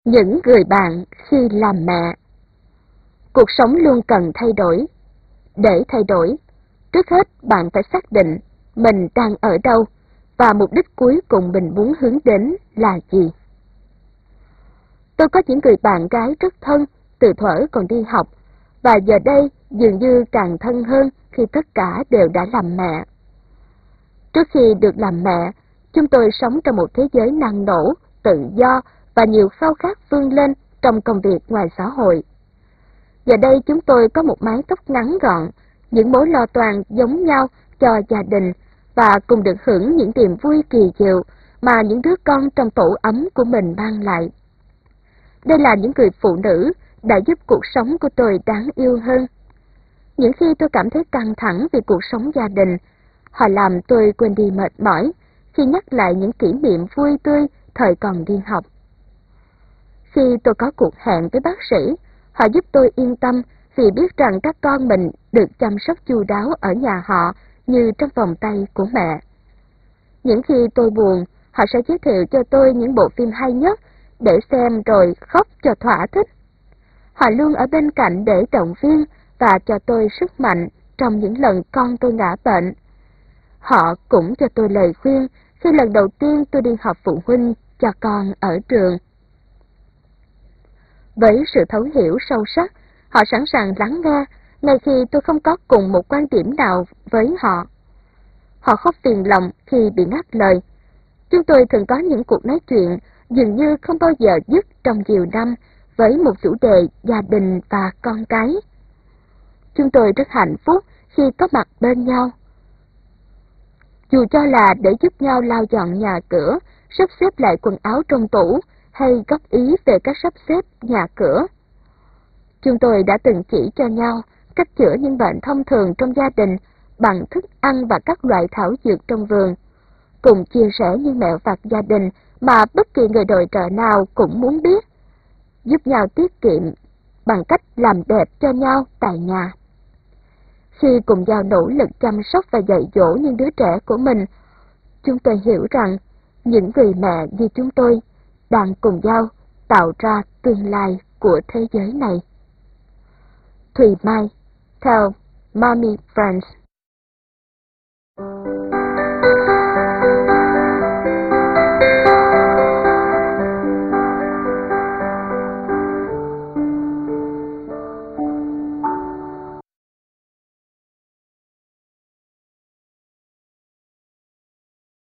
Những người bạn khi làm mẹ. Cuộc sống luôn cần thay đổi. Để thay đổi, trước hết bạn phải xác định mình đang ở đâu và mục đích cuối cùng mình muốn hướng đến là gì. Tôi có những người bạn gái rất thân từ thuở còn đi học, và giờ đây dường như càng thân hơn khi tất cả đều đã làm mẹ. Trước khi được làm mẹ, chúng tôi sống trong một thế giới năng nổ, tự do và nhiều khao khát vươn lên trong công việc ngoài xã hội. Giờ đây chúng tôi có một mái tóc ngắn gọn, những mối lo toan giống nhau cho gia đình và cùng được hưởng những niềm vui kỳ diệu mà những đứa con trong tổ ấm của mình mang lại. Đây là những người phụ nữ đã giúp cuộc sống của tôi đáng yêu hơn. Những khi tôi cảm thấy căng thẳng vì cuộc sống gia đình, họ làm tôi quên đi mệt mỏi khi nhắc lại những kỷ niệm vui tươi thời còn đi học. Khi tôi có cuộc hẹn với bác sĩ, họ giúp tôi yên tâm vì biết rằng các con mình được chăm sóc chu đáo ở nhà họ như trong vòng tay của mẹ. Những khi tôi buồn, họ sẽ giới thiệu cho tôi những bộ phim hay nhất để xem rồi khóc cho thỏa thích. Họ luôn ở bên cạnh để động viên và cho tôi sức mạnh trong những lần con tôi ngã bệnh. Họ cũng cho tôi lời khuyên khi lần đầu tiên tôi đi họp phụ huynh cho con ở trường. Với sự thấu hiểu sâu sắc, họ sẵn sàng lắng nghe, ngay khi tôi không có cùng một quan điểm nào với họ. Họ không phiền lòng khi bị ngắt lời. Chúng tôi thường có những cuộc nói chuyện dường như không bao giờ dứt trong nhiều năm với một chủ đề gia đình và con cái. Chúng tôi rất hạnh phúc khi có mặt bên nhau. Dù cho là để giúp nhau lau dọn nhà cửa, sắp xếp lại quần áo trong tủ, hay góp ý về cách sắp xếp nhà cửa. Chúng tôi đã từng chỉ cho nhau cách chữa những bệnh thông thường trong gia đình bằng thức ăn và các loại thảo dược trong vườn, cùng chia sẻ những mẹo vặt gia đình mà bất kỳ người nội trợ nào cũng muốn biết, giúp nhau tiết kiệm bằng cách làm đẹp cho nhau tại nhà. Khi cùng nhau nỗ lực chăm sóc và dạy dỗ những đứa trẻ của mình, chúng tôi hiểu rằng những người mẹ như chúng tôi đang cùng nhau tạo ra tương lai của thế giới này. Thùy Mai, theo Mommy Friends.